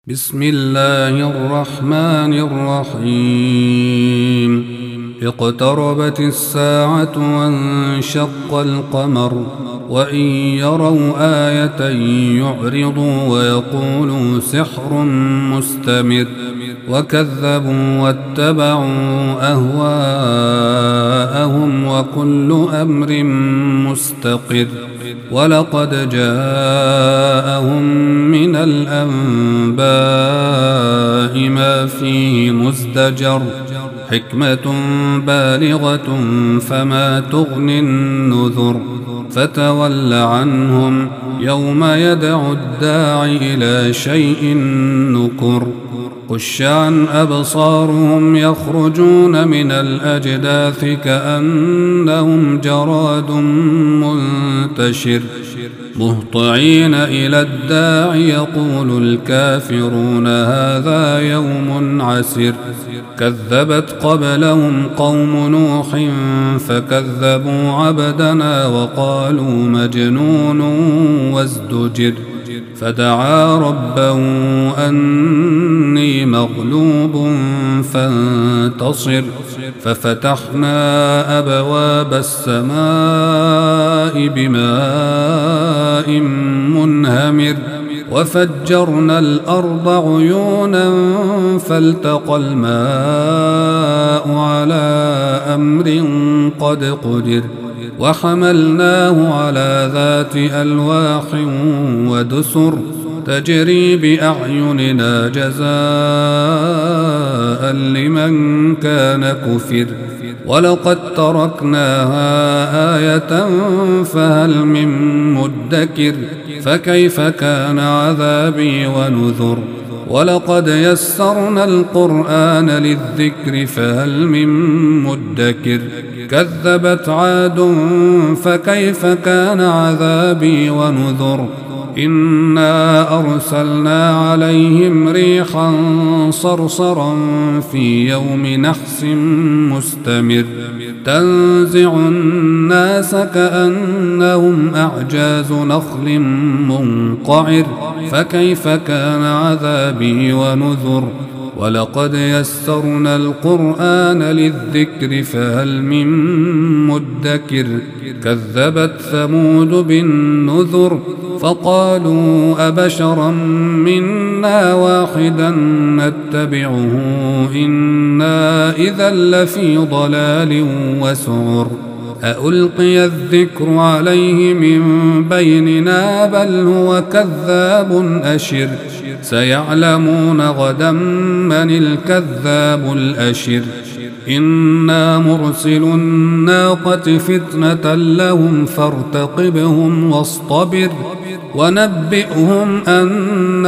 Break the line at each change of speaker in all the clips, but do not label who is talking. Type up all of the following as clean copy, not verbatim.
بسم الله الرحمن الرحيم اقتربت الساعة وانشق القمر وإن يروا آية يعرضوا ويقولوا سحر مستمر وكذبوا واتبعوا أهواءهم وكل أمر مستقر ولقد جاءهم من الأنباء ما فيه مزدجر حكمة بالغة فما تغني النذر فتول عنهم يوم يدعو الداعي إلى شيء نكر خش عن أبصارهم يخرجون من الأجداث كأنهم جراد منتشر مهطعين إلى الداعي يقول الكافرون هذا يوم عسر كذبت قبلهم قوم نوح فكذبوا عبدنا وقالوا مجنون وازدجر فدعا ربه أني مغلوب فانتصر ففتحنا أبواب السماء بماء منهمر وفجرنا الأرض عيونا فالتقى الماء على أمر قد قدر وحملناه على ذات ألواح ودسر تجري بأعيننا جزاء لمن كان كفر ولقد تركناها آية فهل من مدكر فكيف كان عذابي ونذر ولقد يسرنا القرآن للذكر فهل من مدكر كذبت عاد فكيف كان عذابي ونذر إنا أرسلنا عليهم ريحا صرصرا في يوم نحس مستمر تنزع الناس كأنهم أعجاز نخل منقعر فكيف كان عذابي ونذر ولقد يسرنا القرآن للذكر فهل من مدكر كذبت ثمود بالنذر فقالوا أبشرا منا واحدا نتبعه إنا إذا لفي ضلال وسعر أألقي الذكر عليه من بيننا بل هو كذاب أشر سيعلمون غدا من الكذاب الأشر إنا مرسل الناقة فتنة لهم فارتقبهم واصطبر ونبئهم أن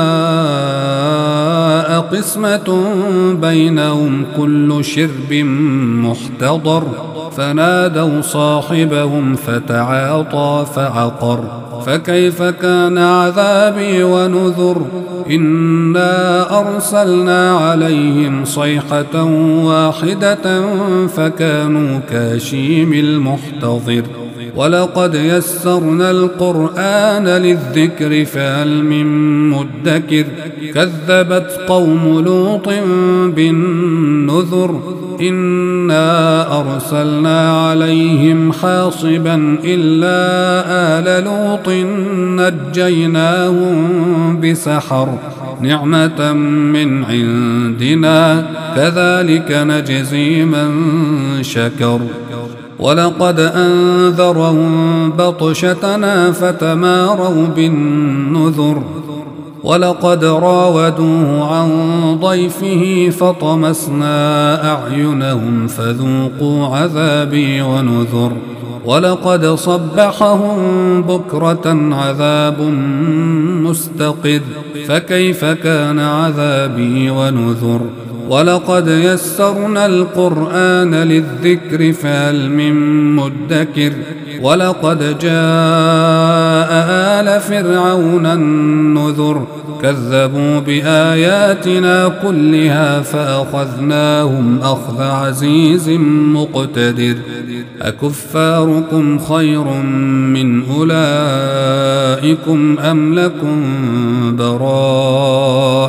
الماء قسمة بينهم كل شرب محتضر فنادوا صاحبهم فتعاطى فعقر فكيف كان عذابي ونذر إنا أرسلنا عليهم صيحة واحدة فكانوا كهشيم المحتضر ولقد يسرنا القرآن للذكر فهل من مدكر كذبت قوم لوط بالنذر إنا أرسلنا عليهم حاصبا إلا آل لوط نجيناهم بسحر نعمة من عندنا كذلك نجزي من شكر ولقد أنذرهم بطشتنا فتماروا بالنذر ولقد راودوه عن ضيفه فطمسنا أعينهم فذوقوا عذابي ونذر ولقد صبحهم بكرة عذاب مستقر فكيف كان عذابي ونذر ولقد يسرنا القرآن للذكر فهل من مدكر ولقد جاء آل فرعون النذر كذبوا بآياتنا كلها فأخذناهم أخذ عزيز مقتدر أكفاركم خير من أولئكم أم لكم براءة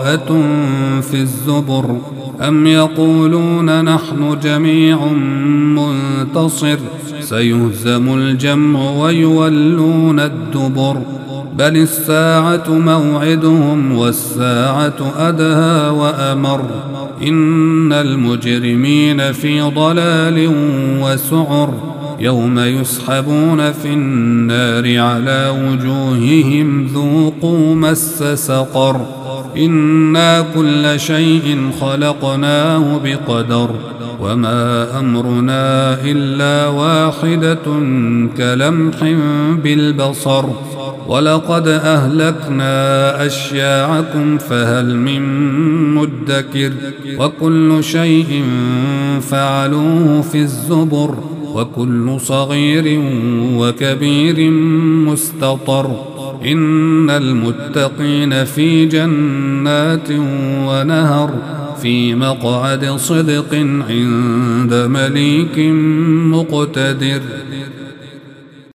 براءة في الزبر أم يقولون نحن جميع منتصر سيهزم الجمع ويولون الدبر بل الساعة موعدهم والساعة أدهى وأمر إن المجرمين في ضلال وسعر يوم يسحبون في النار على وجوههم ذوقوا مس سقر إنا كل شيء خلقناه بقدر وما أمرنا إلا واحدة كلمح بالبصر ولقد أهلكنا أشياعكم فهل من مدكر وكل شيء فعلوه في الزبر وكل صغير وكبير مستطر إن المتقين في جنات ونهر في مقعد صدق عند مليك مقتدر